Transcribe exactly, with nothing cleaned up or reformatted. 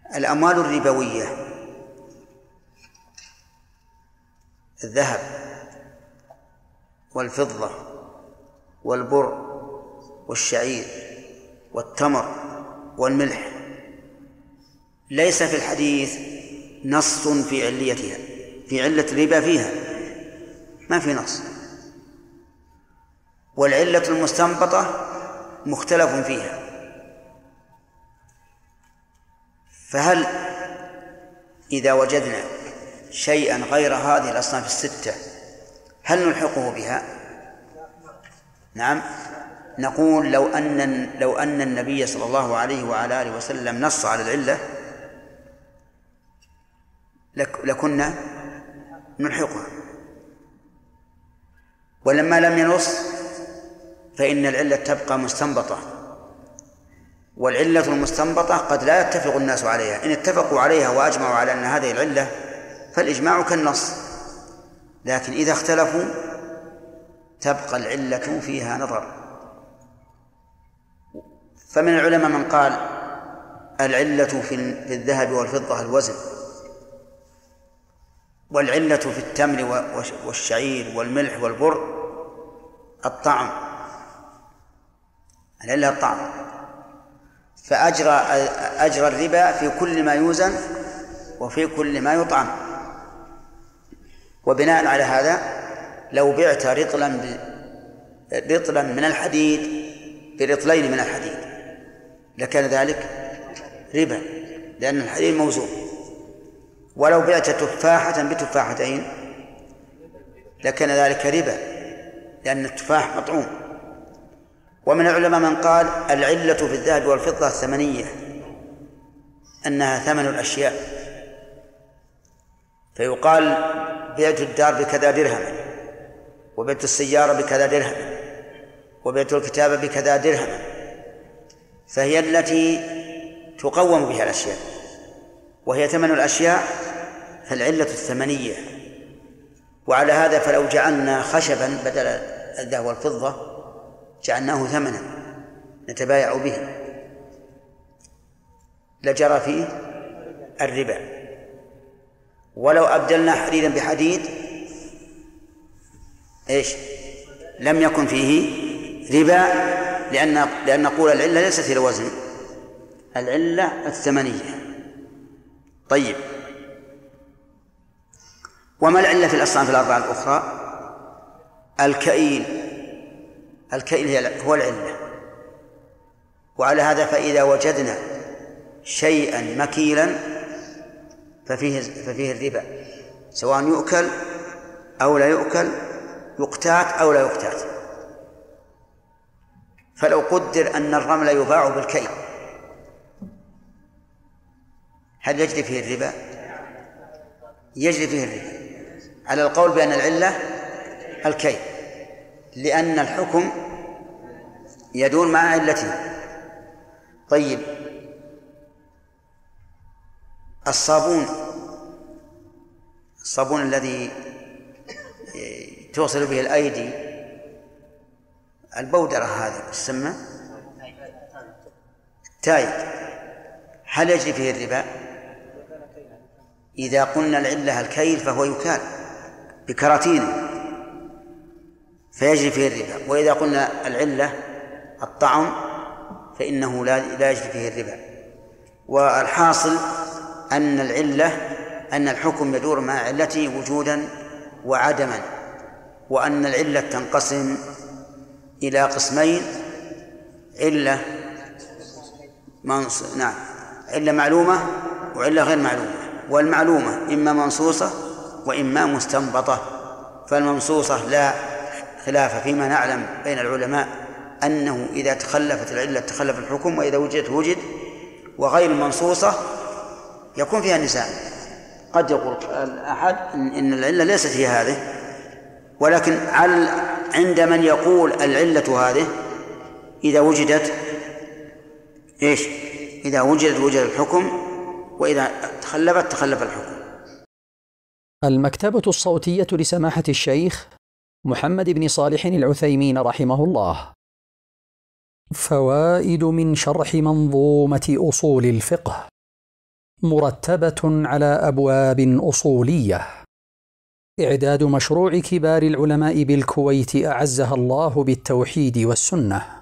الأموال الربوية، الذهب والفضة والبر والشعير والتمر والملح، ليس في الحديث نص في عليتها، في علة الربا فيها ما في نص، والعلة المستنبطة مختلف فيها. فهل إذا وجدنا شيئا غير هذه الأصناف الستة هل نلحقه بها؟ نعم، نقول لو أن لو أن النبي صلى الله عليه وعلى آله وسلم نص على العلة لكنا نلحقها، ولما لم ينص فإن العلة تبقى مستنبطة، والعلة المستنبطة قد لا يتفق الناس عليها، إن اتفقوا عليها وأجمعوا على أن هذه العلة فالإجماع كالنص، لكن إذا اختلفوا تبقى العلة فيها نظر. فمن العلماء من قال العلة في الذهب والفضة الوزن، والعلة في التمر والشعير والملح والبر الطعم، العلة الطعم، فأجرى أجرى الربا في كل ما يوزن وفي كل ما يطعم. وبناء على هذا لو بعت رطلا رطلا من الحديد برطلين من الحديد لكان ذلك ربا، لأن الحديد موزون. ولو بعت تفاحة بتفاحتين لكان ذلك ربا، لأن التفاح مطعوم. ومن العلماء من قال العلة في الذهب والفضة الثمنية، أنها ثمن الأشياء، فيقال بعت الدار بكذا درهم، وبعت السيارة بكذا درهم، وبعت الكتابة بكذا درهم، فهي التي تقوم بها الأشياء، وهي ثمن الأشياء، فالعلة الثمنية. وعلى هذا فلو جعلنا خشبا بدل الذهب والفضة جعلناه ثمنا نتبايع به لجرى فيه الربا. ولو أبدلنا حديدا بحديد إيش لم يكن فيه ربا، لأن لأن نقول العلة ليست هي الوزن، العلة الثمنية. طيب، وما العلة في الأصناف الأربعة الأخرى؟ الكيل، الكيل هو العلة. وعلى هذا فإذا وجدنا شيئا مكيلا ففيه ففيه الربا، سواء يؤكل أو لا يؤكل، يقتات أو لا يقتات. فلو قدر أن الرمل يباع بالكيل هل يجري فيه الربا؟ يجري فيه الربا على القول بأن العلة الكيل، لأن الحكم يدور مع علته. طيب، الصابون، الصابون الذي توصل به الأيدي، البودرة هذه تسمى تايد، هل يجري فيه الربا؟ إذا قلنا العلة الكيل فهو يكال بكراتينه فيجري فيه الربا، وإذا قلنا العلة الطعم فإنه لا يجري فيه الربا. والحاصل أن العلة أن الحكم يدور مع علته وجودا وعدما، وأن العلة تنقسم إلى قسمين: علة منص... نعم علة معلومة وعلة غير معلومة. والمعلومة إما منصوصة وإما مستنبطة. فالمنصوصة لا خلاف فيما نعلم بين العلماء أنه إذا تخلفت العلة تخلف الحكم، وإذا وجدت وجد. وغير المنصوصة يكون فيها نزاع، قد يقول أحد إن العلة ليست هي هذه، ولكن عند من يقول العلة هذه إذا وجدت إيش؟ إذا وجدت وجد الحكم، وإذا تخلفت تخلف الحكم. المكتبة الصوتية لسماحة الشيخ محمد بن صالح العثيمين رحمه الله. فوائد من شرح منظومة أصول الفقه. مرتبة على أبواب أصولية. إعداد مشروع كبار العلماء بالكويت أعزها الله بالتوحيد والسنة.